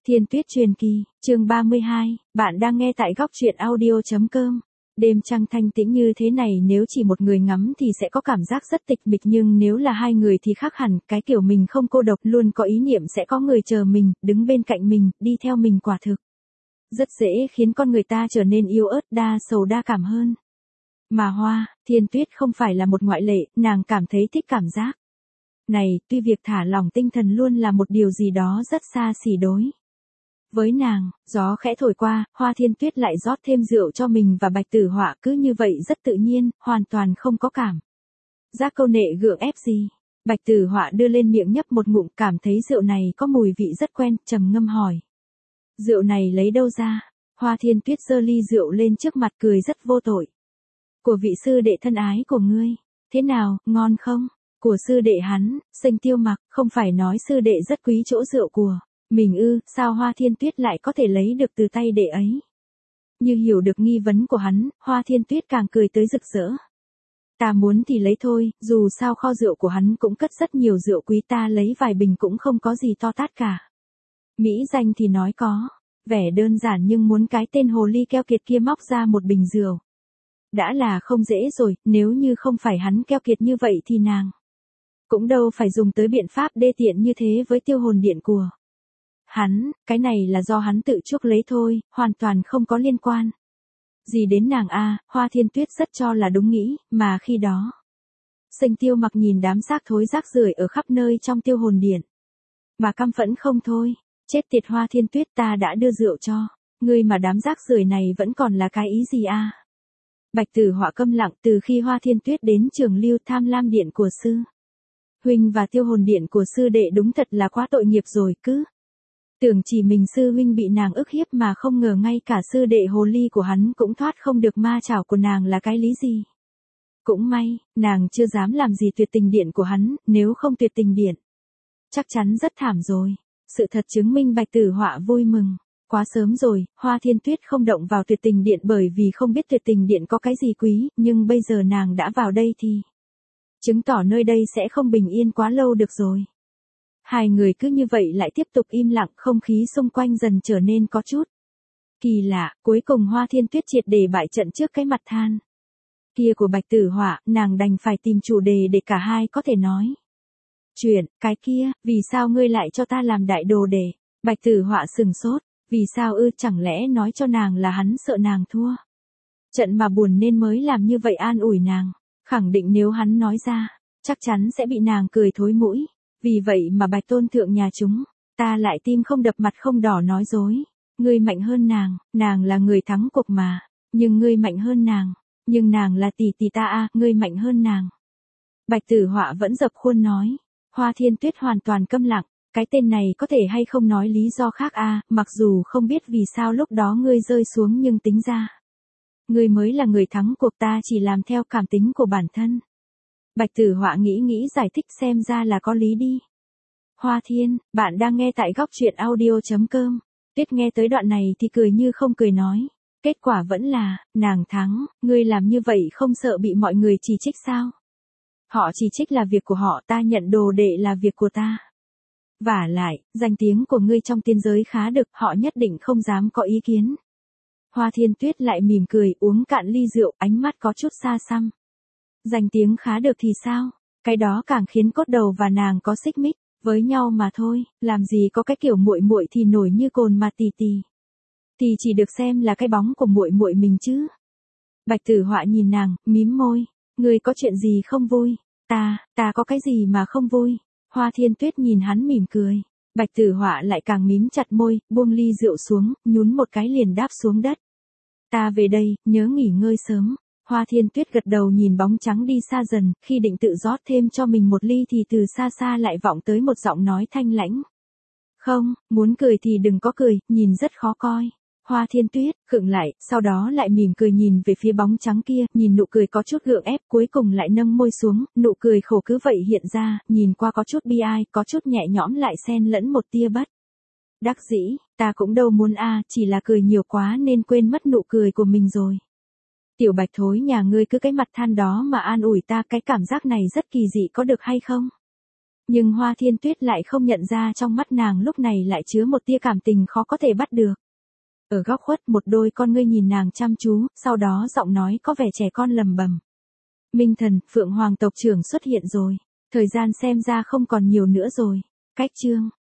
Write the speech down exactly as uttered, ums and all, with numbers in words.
Thiên Tuyết truyền kỳ, chương ba mươi hai, bạn đang nghe tại góc truyện audio chấm com. Đêm trăng thanh tĩnh như thế này nếu chỉ một người ngắm thì sẽ có cảm giác rất tịch mịch, nhưng nếu là hai người thì khác hẳn, cái kiểu mình không cô độc, luôn có ý niệm sẽ có người chờ mình, đứng bên cạnh mình, đi theo mình quả thực. Rất dễ khiến con người ta trở nên yếu ớt, đa sầu đa cảm hơn. Mà Hoa, Thiên Tuyết không phải là một ngoại lệ, nàng cảm thấy thích cảm giác này, tuy việc thả lỏng tinh thần luôn là một điều gì đó rất xa xỉ đối với nàng. Gió khẽ thổi qua, Hoa Thiên Tuyết lại rót thêm rượu cho mình và Bạch Tử Họa, cứ như vậy rất tự nhiên, hoàn toàn không có cảm giác câu nệ gượng ép gì. Bạch Tử Họa đưa lên miệng nhấp một ngụm, cảm thấy rượu này có mùi vị rất quen, trầm ngâm hỏi: rượu này lấy đâu ra? Hoa Thiên Tuyết giơ ly rượu lên trước mặt, cười rất vô tội: của vị sư đệ thân ái của ngươi. Thế nào, ngon không? Của sư đệ hắn, Sinh Tiêu Mặc, không phải nói sư đệ rất quý chỗ rượu của mình ư? Sao Hoa Thiên Tuyết lại có thể lấy được từ tay đệ ấy? Như hiểu được nghi vấn của hắn, Hoa Thiên Tuyết càng cười tới rực rỡ. Ta muốn thì lấy thôi, dù sao kho rượu của hắn cũng cất rất nhiều rượu quý, ta lấy vài bình cũng không có gì to tát cả. Mỹ danh thì nói có vẻ đơn giản, nhưng muốn cái tên hồ ly keo kiệt kia móc ra một bình rượu đã là không dễ rồi, nếu như không phải hắn keo kiệt như vậy thì nàng cũng đâu phải dùng tới biện pháp đê tiện như thế với tiêu hồn điện của hắn. Cái này là do hắn tự chuốc lấy thôi, hoàn toàn không có liên quan gì đến nàng a. Hoa Thiên Tuyết rất cho là đúng nghĩ, mà khi đó Sinh Tiêu Mặc nhìn đám xác thối rác rưởi ở khắp nơi trong tiêu hồn điện mà căm phẫn không thôi. Chết tiệt Hoa Thiên Tuyết, ta đã đưa rượu cho ngươi mà đám rác rưởi này vẫn còn là cái ý gì a? Bạch Tử Họa câm lặng. Từ khi Hoa Thiên Tuyết đến Trường Lưu Tham Lam điện của sư huynh và tiêu hồn điện của sư đệ đúng thật là quá tội nghiệp rồi, cứ tưởng chỉ mình sư huynh bị nàng ức hiếp mà không ngờ ngay cả sư đệ hồ ly của hắn cũng thoát không được ma chảo của nàng là cái lý gì. Cũng may, nàng chưa dám làm gì tuyệt tình điện của hắn, nếu không tuyệt tình điện chắc chắn rất thảm rồi. Sự thật chứng minh Bạch Tử Họa vui mừng. Quá sớm rồi, Hoa Thiên Tuyết không động vào tuyệt tình điện bởi vì không biết tuyệt tình điện có cái gì quý, nhưng bây giờ nàng đã vào đây thì chứng tỏ nơi đây sẽ không bình yên quá lâu được rồi. Hai người cứ như vậy lại tiếp tục im lặng, không khí xung quanh dần trở nên có chút kỳ lạ. Cuối cùng Hoa Thiên Tuyết triệt để bại trận trước cái mặt than kia của Bạch Tử Họa, nàng đành phải tìm chủ đề để cả hai có thể nói chuyện. Cái kia, vì sao ngươi lại cho ta làm đại đồ để? Bạch Tử Họa sừng sốt. Vì sao ư? Chẳng lẽ nói cho nàng là hắn sợ nàng thua trận mà buồn nên mới làm như vậy? An ủi nàng, khẳng định nếu hắn nói ra, chắc chắn sẽ bị nàng cười thối mũi. Vì vậy mà Bạch tôn thượng nhà chúng ta lại tim không đập mặt không đỏ nói dối. Ngươi mạnh hơn nàng, nàng là người thắng cuộc mà, nhưng ngươi mạnh hơn nàng, nhưng nàng là tỷ tỷ ta a, ngươi mạnh hơn nàng. Bạch Tử Họa vẫn dập khuôn nói. Hoa Thiên Tuyết hoàn toàn câm lặng. Cái tên này có thể hay không nói lý do khác a, mặc dù không biết vì sao lúc đó ngươi rơi xuống, nhưng tính ra ngươi mới là người thắng cuộc, ta chỉ làm theo cảm tính của bản thân. Bạch Tử Họa nghĩ nghĩ giải thích, xem ra là có lý đi. Hoa Thiên, bạn đang nghe tại góc truyện audio chấm com. Tuyết nghe tới đoạn này thì cười như không cười nói. Kết quả vẫn là, nàng thắng. Ngươi làm như vậy không sợ bị mọi người chỉ trích sao? Họ chỉ trích là việc của họ, ta nhận đồ đệ là việc của ta. Vả lại, danh tiếng của ngươi trong tiên giới khá được, họ nhất định không dám có ý kiến. Hoa Thiên Tuyết lại mỉm cười, uống cạn ly rượu, ánh mắt có chút xa xăm. Danh tiếng khá được thì sao? Cái đó càng khiến cốt đầu và nàng có xích mích với nhau mà thôi, làm gì có cái kiểu muội muội thì nổi như cồn mà tì tì. Thì chỉ được xem là cái bóng của muội muội mình chứ. Bạch Tử Họa nhìn nàng, mím môi, ngươi có chuyện gì không vui? Ta, ta có cái gì mà không vui? Hoa Thiên Tuyết nhìn hắn mỉm cười. Bạch Tử Họa lại càng mím chặt môi, buông ly rượu xuống, nhún một cái liền đáp xuống đất. Ta về đây, nhớ nghỉ ngơi sớm. Hoa Thiên Tuyết gật đầu nhìn bóng trắng đi xa dần, khi định tự rót thêm cho mình một ly thì từ xa xa lại vọng tới một giọng nói thanh lãnh. Không, muốn cười thì đừng có cười, nhìn rất khó coi. Hoa Thiên Tuyết khựng lại, sau đó lại mỉm cười nhìn về phía bóng trắng kia, nhìn nụ cười có chút gượng ép, cuối cùng lại nâng môi xuống, nụ cười khổ cứ vậy hiện ra, nhìn qua có chút bi ai, có chút nhẹ nhõm lại xen lẫn một tia bất đắc dĩ. Ta cũng đâu muốn a, chỉ là cười nhiều quá nên quên mất nụ cười của mình rồi. Tiểu Bạch thối nhà ngươi cứ cái mặt than đó mà an ủi ta, cái cảm giác này rất kỳ dị, có được hay không? Nhưng Hoa Thiên Tuyết lại không nhận ra trong mắt nàng lúc này lại chứa một tia cảm tình khó có thể bắt được. Ở góc khuất một đôi con ngươi nhìn nàng chăm chú, sau đó giọng nói có vẻ trẻ con lầm bầm. Minh Thần, Phượng Hoàng tộc trưởng xuất hiện rồi. Thời gian xem ra không còn nhiều nữa rồi. Cách chương